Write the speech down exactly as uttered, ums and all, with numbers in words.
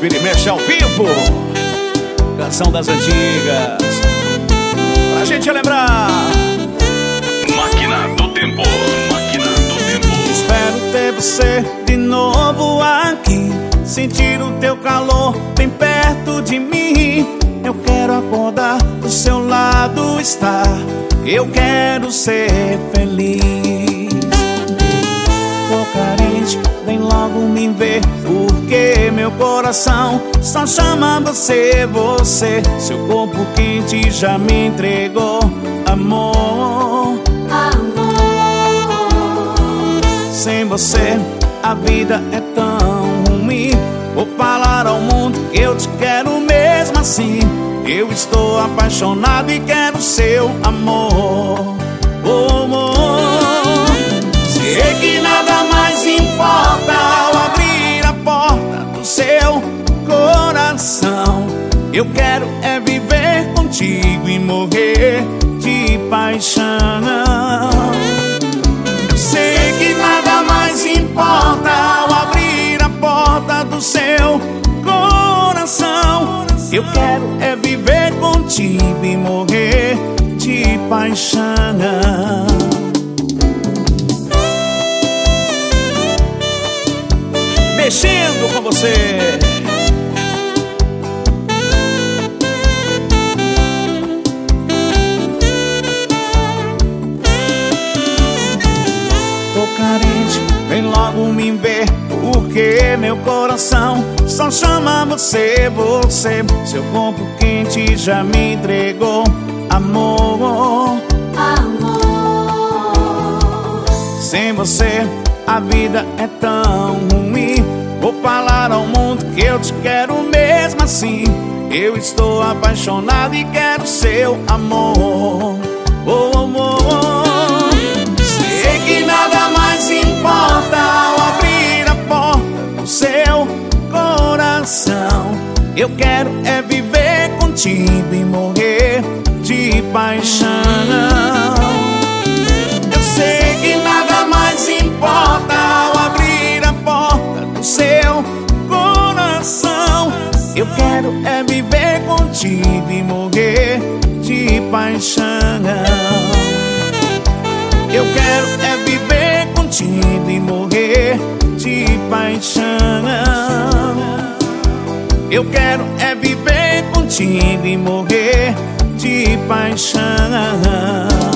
Vira e mexe ao vivo, canção das antigas, pra gente lembrar. Máquina do Tempo, Máquina do Tempo. Espero ter você de novo aqui, sentir o teu calor bem perto de mim. Eu quero acordar do seu lado, estar, eu quero ser feliz. Tô carente, vem logo me ver, porque meu coração só chama você, você. Seu corpo quente já me entregou amor, amor. Sem você a vida é tão ruim. Vou falar ao mundo que eu te quero mesmo assim. Eu estou apaixonado e quero seu amor, oh, amor. Sei que nada mais importa ao abrir a porta do seu coração. Eu quero é viver contigo e morrer de paixão. Eu sei que nada mais importa ao abrir a porta do seu coração. Eu quero é viver contigo e morrer de paixão. Mexendo com você. Tô carente, vem logo me ver, porque meu coração só chama você, você. Seu corpo quente já me entregou amor, amor. Sem você a vida é tão ruim. Vou falar ao mundo que eu te quero mesmo assim. Eu estou apaixonado e quero seu amor, oh, amor. Sei que nada mais importa ao abrir a porta do seu coração. Eu quero é viver contigo e morrer de paixão. Eu sei que nada mais importa ao abrir a porta do seu coração. Eu quero é viver contigo e morrer de paixão. Eu quero é viver contigo e morrer de paixão. Eu quero é viver contigo e morrer de paixão.